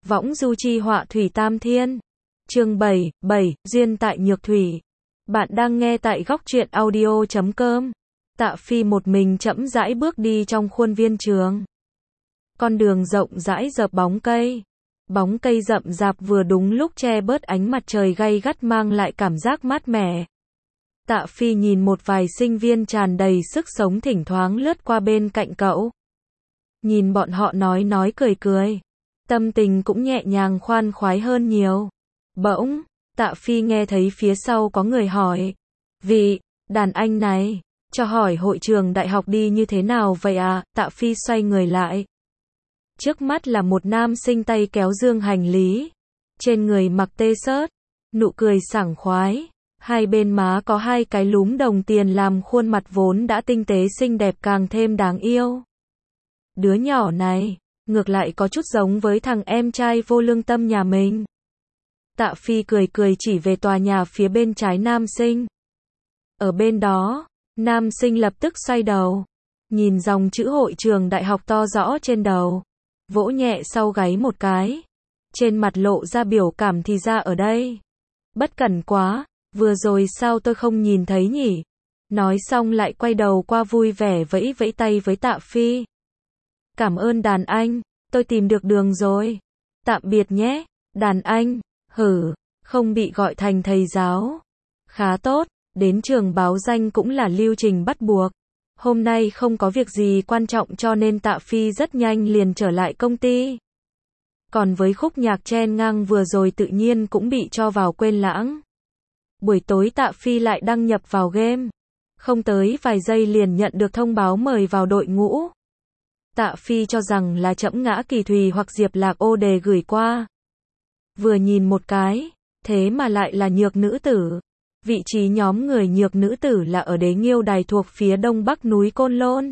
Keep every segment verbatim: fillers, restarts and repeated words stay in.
Võng du chi họa thủy tam thiên. Chương bảy, bảy, duyên tại nhược thủy. Bạn đang nghe tại góc truyện audio chấm com. Tạ Phi một mình chậm rãi bước đi trong khuôn viên trường. Con đường rộng rãi dợp bóng cây. Bóng cây rậm rạp vừa đúng lúc che bớt ánh mặt trời gay gắt mang lại cảm giác mát mẻ. Tạ Phi nhìn một vài sinh viên tràn đầy sức sống thỉnh thoảng lướt qua bên cạnh cậu. Nhìn bọn họ nói nói cười cười. Tâm tình cũng nhẹ nhàng khoan khoái hơn nhiều. Bỗng, Tạ Phi nghe thấy phía sau có người hỏi. Vị, đàn anh này, cho hỏi hội trường đại học đi như thế nào vậy à? Tạ Phi xoay người lại. Trước mắt là một nam sinh tay kéo dương hành lý. Trên người mặc t-shirt, nụ cười sảng khoái. Hai bên má có hai cái lúm đồng tiền làm khuôn mặt vốn đã tinh tế xinh đẹp càng thêm đáng yêu. Đứa nhỏ này, ngược lại có chút giống với thằng em trai vô lương tâm nhà mình. Tạ Phi cười cười chỉ về tòa nhà phía bên trái nam sinh. Ở bên đó, nam sinh lập tức xoay đầu. Nhìn dòng chữ hội trường đại học to rõ trên đầu. Vỗ nhẹ sau gáy một cái. Trên mặt lộ ra biểu cảm thì ra ở đây. Bất cẩn quá, vừa rồi sao tôi không nhìn thấy nhỉ? Nói xong lại quay đầu qua vui vẻ vẫy vẫy tay với Tạ Phi. Cảm ơn đàn anh, tôi tìm được đường rồi. Tạm biệt nhé, đàn anh. Hử, không bị gọi thành thầy giáo. Khá tốt, đến trường báo danh cũng là lưu trình bắt buộc. Hôm nay không có việc gì quan trọng cho nên Tạ Phi rất nhanh liền trở lại công ty. Còn với khúc nhạc chen ngang vừa rồi tự nhiên cũng bị cho vào quên lãng. Buổi tối Tạ Phi lại đăng nhập vào game. Không tới vài giây liền nhận được thông báo mời vào đội ngũ. Tạ Phi cho rằng là Trẫm Ngã Kỳ Thùy hoặc Diệp Lạc ô đề gửi qua. Vừa nhìn một cái, thế mà lại là nhược nữ tử. Vị trí nhóm người nhược nữ tử là ở Đế Nghiêu Đài thuộc phía đông bắc núi Côn Lôn.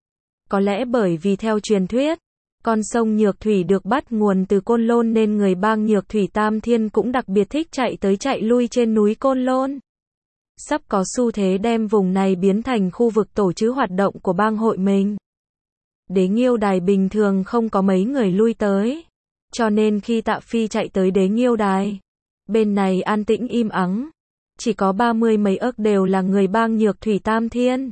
Có lẽ bởi vì theo truyền thuyết, con sông Nhược Thủy được bắt nguồn từ Côn Lôn nên người bang Nhược Thủy Tam Thiên cũng đặc biệt thích chạy tới chạy lui trên núi Côn Lôn. Sắp có xu thế đem vùng này biến thành khu vực tổ chức hoạt động của bang hội mình. Đế Nghiêu Đài bình thường không có mấy người lui tới. Cho nên khi Tạ Phi chạy tới Đế Nghiêu Đài, bên này an tĩnh im ắng. Chỉ có ba mươi mấy ức đều là người bang Nhược Thủy Tam Thiên.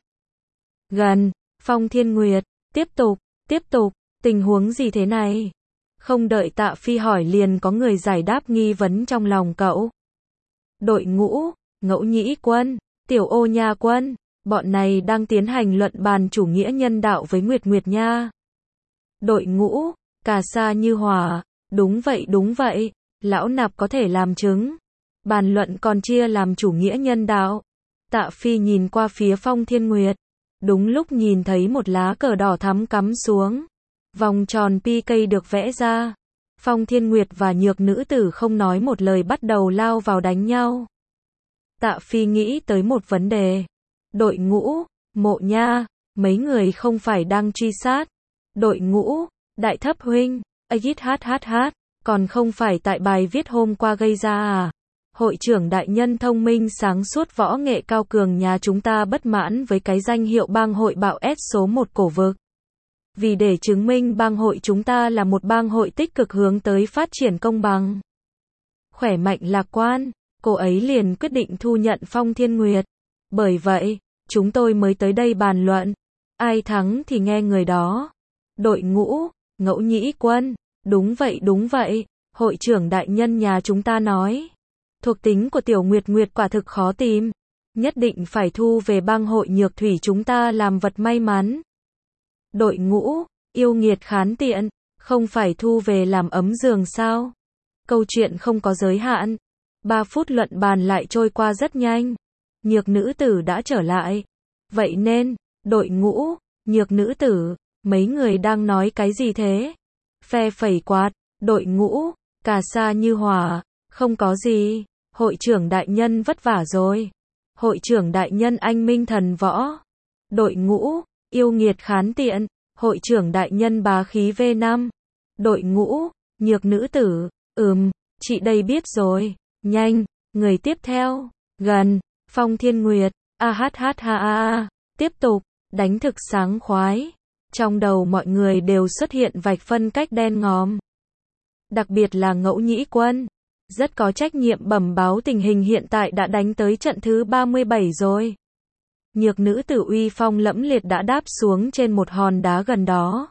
Gần, Phong Thiên Nguyệt, tiếp tục, tiếp tục, tình huống gì thế này? Không đợi Tạ Phi hỏi liền có người giải đáp nghi vấn trong lòng cậu. Đội ngũ, Ngẫu Nhĩ Quân, Tiểu Ô Nha Quân, bọn này đang tiến hành luận bàn chủ nghĩa nhân đạo với Nguyệt Nguyệt Nha. Đội ngũ, Cà Sa Như Hỏa, đúng vậy đúng vậy, lão nạp có thể làm chứng. Bàn luận còn chia làm chủ nghĩa nhân đạo. Tạ Phi nhìn qua phía Phong Thiên Nguyệt. Đúng lúc nhìn thấy một lá cờ đỏ thắm cắm xuống. Vòng tròn pê ca được vẽ ra. Phong Thiên Nguyệt và nhược nữ tử không nói một lời bắt đầu lao vào đánh nhau. Tạ Phi nghĩ tới một vấn đề. Đội ngũ, Mộ Nha, mấy người không phải đang truy sát. Đội ngũ, Đại Thấp Huynh, hhhh, còn không phải tại bài viết hôm qua gây ra à? Hội trưởng đại nhân thông minh sáng suốt võ nghệ cao cường nhà chúng ta bất mãn với cái danh hiệu bang hội bạo S số một cổ vực. Vì để chứng minh bang hội chúng ta là một bang hội tích cực hướng tới phát triển công bằng, khỏe mạnh lạc quan, cô ấy liền quyết định thu nhận Phong Thiên Nguyệt. Bởi vậy, chúng tôi mới tới đây bàn luận. Ai thắng thì nghe người đó. Đội ngũ, Ngẫu Nhĩ Quân, đúng vậy đúng vậy, hội trưởng đại nhân nhà chúng ta nói. Thuộc tính của Tiểu Nguyệt Nguyệt quả thực khó tìm. Nhất định phải thu về bang hội Nhược Thủy chúng ta làm vật may mắn. Đội ngũ, Yêu Nghiệt Khán Tiện, không phải thu về làm ấm giường sao? Câu chuyện không có giới hạn. Ba phút luận bàn lại trôi qua rất nhanh. Nhược nữ tử đã trở lại. Vậy nên, đội ngũ, Nhược nữ tử, mấy người đang nói cái gì thế? Phe phẩy quạt, đội ngũ, Cà Sa Như Hỏa, không có gì. Hội trưởng đại nhân vất vả rồi. Hội trưởng đại nhân anh minh thần võ. Đội ngũ, Yêu Nghiệt Khán Tiện, hội trưởng đại nhân bá khí V năm. Đội ngũ, Nhược nữ tử, ừm, chị đây biết rồi. Nhanh, người tiếp theo. Gần, Phong Thiên Nguyệt, ahhha, tiếp tục, đánh thực sáng khoái. Trong đầu mọi người đều xuất hiện vạch phân cách đen ngòm. đặc biệt là Ngẫu Nhĩ Quân. Rất có trách nhiệm bẩm báo tình hình hiện tại đã đánh tới trận thứ ba mươi bảy rồi. Nhược nữ tử uy phong lẫm liệt đã đáp xuống trên một hòn đá gần đó.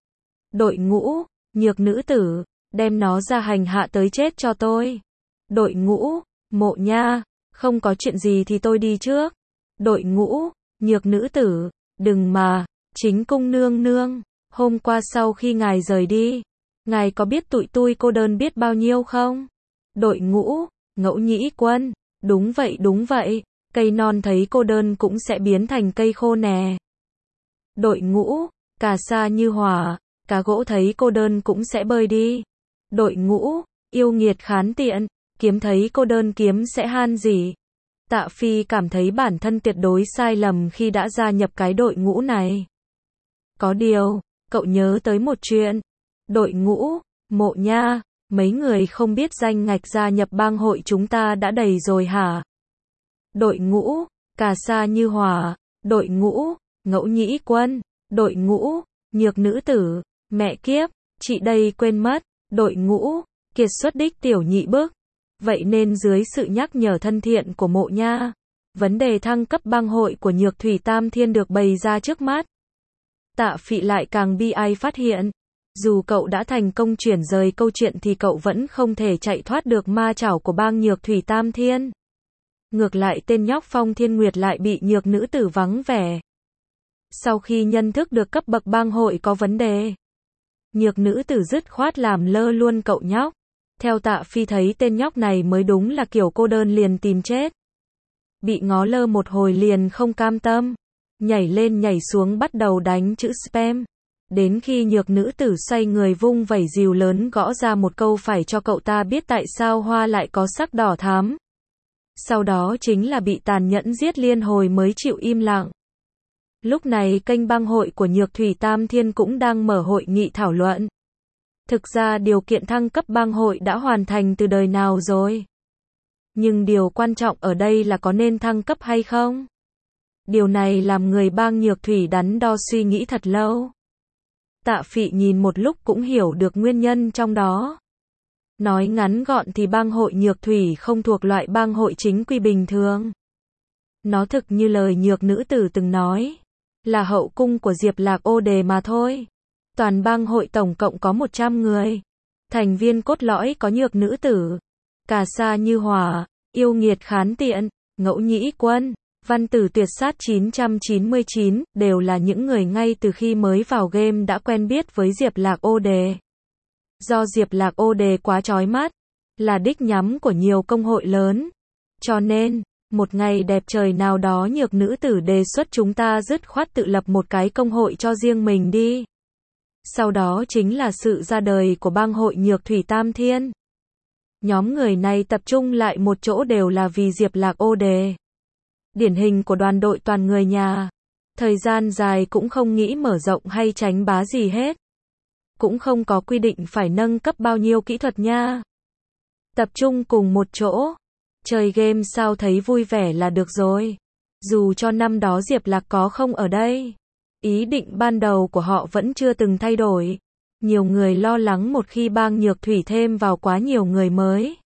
Đội ngũ, nhược nữ tử, đem nó ra hành hạ tới chết cho tôi. Đội ngũ, Mộ Nha, không có chuyện gì thì tôi đi trước. Đội ngũ, nhược nữ tử, đừng mà, chính cung nương nương, hôm qua sau khi ngài rời đi, ngài có biết tụi tôi cô đơn biết bao nhiêu không? Đội ngũ, Ngẫu Nhĩ Quân, đúng vậy đúng vậy, cây non thấy cô đơn cũng sẽ biến thành cây khô nè. Đội ngũ, Cà Sa Như Hỏa, cá gỗ thấy cô đơn cũng sẽ bơi đi. Đội ngũ, Yêu Nghiệt Khán Tiện, kiếm thấy cô đơn kiếm sẽ han gì. Tạ Phi cảm thấy bản thân tuyệt đối sai lầm khi đã gia nhập cái đội ngũ này. Có điều, cậu nhớ tới một chuyện. Đội ngũ, Mộ Nha, mấy người không biết danh ngạch gia nhập bang hội chúng ta đã đầy rồi hả? Đội ngũ, Cà Sa Như Hỏa, đội ngũ, Ngẫu Nhĩ Quân, đội ngũ, nhược nữ tử, mẹ kiếp, chị đây quên mất, đội ngũ, kiệt xuất đích tiểu nhị bức. Vậy nên dưới sự nhắc nhở thân thiện của Mộ Nha, vấn đề thăng cấp bang hội của Nhược Thủy Tam Thiên được bày ra trước mắt. Tạ Phị lại càng bi ai phát hiện, dù cậu đã thành công chuyển rời câu chuyện thì cậu vẫn không thể chạy thoát được ma chảo của bang Nhược Thủy Tam Thiên. Ngược lại tên nhóc Phong Thiên Nguyệt lại bị nhược nữ tử vắng vẻ. Sau khi nhận thức được cấp bậc bang hội có vấn đề, nhược nữ tử dứt khoát làm lơ luôn cậu nhóc. Theo Tạ Phi thấy tên nhóc này mới đúng là kiểu cô đơn liền tìm chết. Bị ngó lơ một hồi liền không cam tâm, nhảy lên nhảy xuống bắt đầu đánh chữ spam. Đến khi nhược nữ tử xoay người vung vẩy rìu lớn gõ ra một câu phải cho cậu ta biết tại sao hoa lại có sắc đỏ thắm. Sau đó chính là bị tàn nhẫn giết liên hồi mới chịu im lặng. Lúc này kênh bang hội của Nhược Thủy Tam Thiên cũng đang mở hội nghị thảo luận. Thực ra điều kiện thăng cấp bang hội đã hoàn thành từ đời nào rồi. Nhưng điều quan trọng ở đây là có nên thăng cấp hay không? Điều này làm người bang Nhược Thủy đắn đo suy nghĩ thật lâu. Tạ Phị nhìn một lúc cũng hiểu được nguyên nhân trong đó. Nói ngắn gọn thì bang hội Nhược Thủy không thuộc loại bang hội chính quy bình thường. Nó thực như lời nhược nữ tử từng nói, là hậu cung của Diệp Lạc Ô Đề mà thôi. Toàn bang hội tổng cộng có một trăm người. Thành viên cốt lõi có nhược nữ tử, Cà Sa Như Hỏa, Yêu Nghiệt Khán Tiện, Ngẫu Nhĩ Quân, Văn Tử Tuyệt Sát chín trăm chín mươi chín, đều là những người ngay từ khi mới vào game đã quen biết với Diệp Lạc Ô Đề. Do Diệp Lạc Ô Đề quá chói mắt, là đích nhắm của nhiều công hội lớn. Cho nên, một ngày đẹp trời nào đó nhược nữ tử đề xuất chúng ta dứt khoát tự lập một cái công hội cho riêng mình đi. Sau đó chính là sự ra đời của bang hội Nhược Thủy Tam Thiên. Nhóm người này tập trung lại một chỗ đều là vì Diệp Lạc Ô Đề. Điển hình của đoàn đội toàn người nhà. Thời gian dài cũng không nghĩ mở rộng hay tránh bá gì hết. Cũng không có quy định phải nâng cấp bao nhiêu kỹ thuật nha. Tập trung cùng một chỗ. Chơi game sao thấy vui vẻ là được rồi. Dù cho năm đó Diệp Lạc có không ở đây. Ý định ban đầu của họ vẫn chưa từng thay đổi. Nhiều người lo lắng một khi bang Nhược Thủy thêm vào quá nhiều người mới,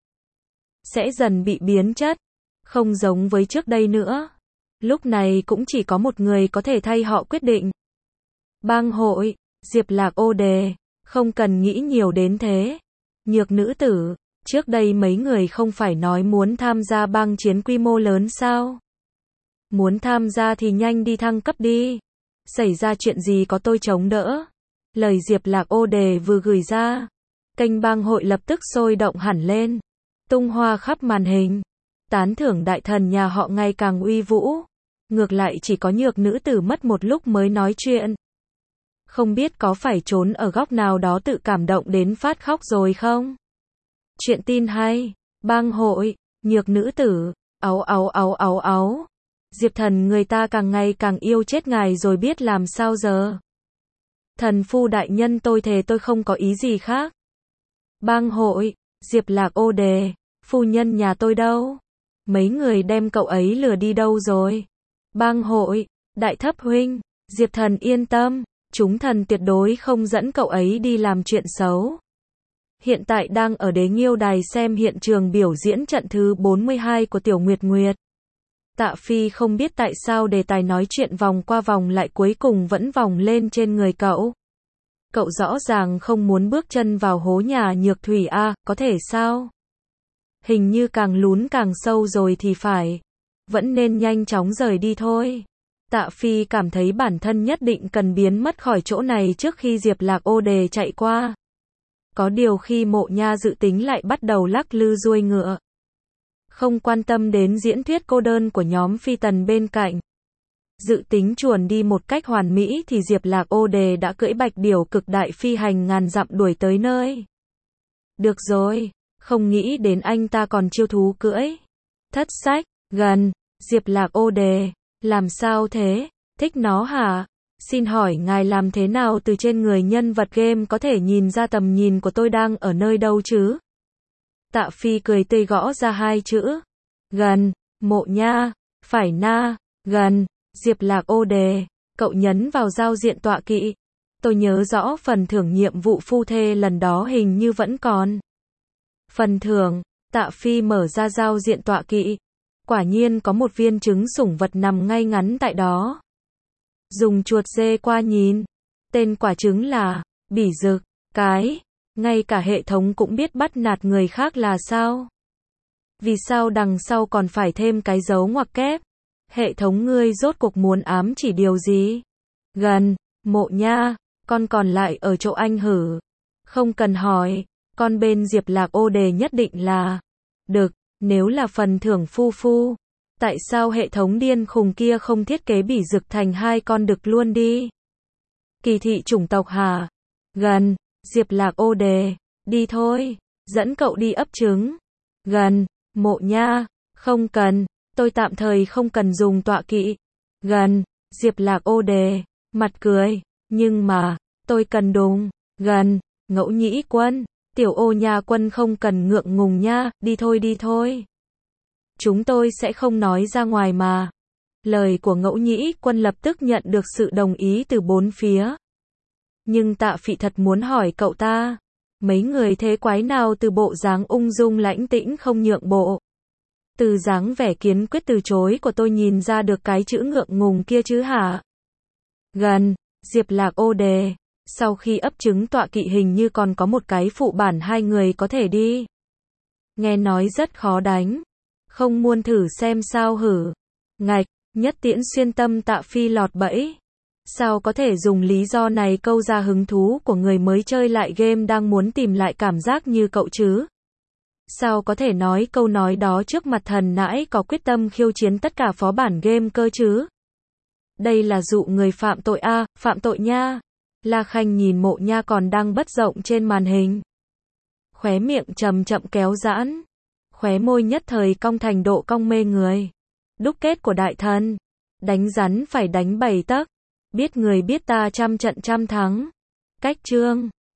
sẽ dần bị biến chất. Không giống với trước đây nữa. Lúc này cũng chỉ có một người có thể thay họ quyết định. Bang hội, Diệp Lạc Ô Đề, không cần nghĩ nhiều đến thế. Nhược nữ tử, trước đây mấy người không phải nói muốn tham gia bang chiến quy mô lớn sao? Muốn tham gia thì nhanh đi thăng cấp đi. Xảy ra chuyện gì có tôi chống đỡ. Lời Diệp Lạc Ô Đề vừa gửi ra, kênh bang hội lập tức sôi động hẳn lên. Tung hoa khắp màn hình. Tán thưởng đại thần nhà họ ngày càng uy vũ. Ngược lại chỉ có nhược nữ tử mất một lúc mới nói chuyện. Không biết có phải trốn ở góc nào đó tự cảm động đến phát khóc rồi không? Chuyện tin hay. Bang hội, nhược nữ tử, áu áu áu áu áu. Diệp thần người ta càng ngày càng yêu chết ngài rồi biết làm sao giờ. Thần phu đại nhân tôi thề tôi không có ý gì khác. Bang hội, Diệp Lạc Ô Đề, phu nhân nhà tôi đâu? Mấy người đem cậu ấy lừa đi đâu rồi? Bang hội, đại thấp huynh, Diệp thần yên tâm, chúng thần tuyệt đối không dẫn cậu ấy đi làm chuyện xấu. hiện tại đang ở Đế Nghiêu Đài xem hiện trường biểu diễn trận thứ bốn mươi hai của Tiểu Nguyệt Nguyệt. Tạ Phi không biết tại sao đề tài nói chuyện vòng qua vòng lại cuối cùng vẫn vòng lên trên người cậu. Cậu rõ ràng không muốn bước chân vào hố nhà Nhược Thủy a, à, có thể sao? Hình như càng lún càng sâu rồi thì phải. Vẫn nên nhanh chóng rời đi thôi. Tạ Phi cảm thấy bản thân nhất định cần biến mất khỏi chỗ này trước khi Diệp Lạc ô đề chạy qua. Có điều khi Mộ Nha dự tính lại bắt đầu lắc lư ruôi ngựa. Không quan tâm đến diễn thuyết cô đơn của nhóm Phi Tần bên cạnh. Dự tính chuồn đi một cách hoàn mỹ thì Diệp Lạc ô đề đã cưỡi bạch điểu cực đại phi hành ngàn dặm đuổi tới nơi. Được rồi, không nghĩ đến anh ta còn chiêu thú cưỡi. Thất sách, gần, Diệp Lạc ô đề, làm sao thế, thích nó hả? Xin hỏi ngài làm thế nào từ trên người nhân vật game có thể nhìn ra tầm nhìn của tôi đang ở nơi đâu chứ? Tạ Phi cười tươi gõ ra hai chữ. Gần, Mộ Nha, phải na, gần, Diệp Lạc ô đề, cậu nhấn vào giao diện tọa kỵ. Tôi nhớ rõ phần thưởng nhiệm vụ phu thê lần đó hình như vẫn còn. Phần thưởng, Tạ Phi mở ra giao diện tọa kỵ. Quả nhiên có một viên trứng sủng vật nằm ngay ngắn tại đó. Dùng chuột dê qua nhìn. Tên quả trứng là Bỉ Dực. Cái, ngay cả hệ thống cũng biết bắt nạt người khác là sao? Vì sao đằng sau còn phải thêm cái dấu ngoặc kép? Hệ thống ngươi rốt cuộc muốn ám chỉ điều gì? Gần, Mộ Nha, con còn lại ở chỗ anh hử? Không cần hỏi, con bên Diệp Lạc ô đề nhất định là Đực. Nếu là phần thưởng phu phu, tại sao hệ thống điên khùng kia không thiết kế Bỉ Dực thành hai con đực luôn đi? Kỳ thị chủng tộc hả? Gần, Diệp Lạc ô đề, đi thôi, dẫn cậu đi ấp trứng. Gần, Mộ Nha, không cần, tôi tạm thời không cần dùng tọa kỵ. Gần, Diệp Lạc ô đề, mặt cười, nhưng mà, tôi cần đùng. Gần, Ngẫu Nhĩ Quân, Tiểu Ô Nha Quân không cần ngượng ngùng nha, đi thôi đi thôi. Chúng tôi sẽ không nói ra ngoài mà. Lời của Ngẫu Nhĩ Quân lập tức nhận được sự đồng ý từ bốn phía. Nhưng Tạ Phị thật muốn hỏi cậu ta, mấy người thế quái nào từ bộ dáng ung dung lãnh tĩnh không nhượng bộ. Từ dáng vẻ kiến quyết từ chối của tôi nhìn ra được cái chữ ngượng ngùng kia chứ hả? Gần, Diệp Lạc ô đề, sau khi ấp trứng tọa kỵ hình như còn có một cái phụ bản hai người có thể đi. Nghe nói rất khó đánh. Không muốn thử xem sao hử? Ngạch, nhất tiễn xuyên tâm Tạ Phi lọt bẫy. Sao có thể dùng lý do này câu ra hứng thú của người mới chơi lại game đang muốn tìm lại cảm giác như cậu chứ? Sao có thể nói câu nói đó trước mặt thần nãi có quyết tâm khiêu chiến tất cả phó bản game cơ chứ? Đây là dụ người phạm tội a, à, phạm tội nha. La Khanh nhìn Mộ Nha còn đang bất rộng trên màn hình. Khóe miệng chậm chậm kéo giãn. Khóe môi nhất thời cong thành độ cong mê người. Đúc kết của đại thần. Đánh rắn phải đánh bảy tấc. Biết người biết ta trăm trận trăm thắng. Cách chương.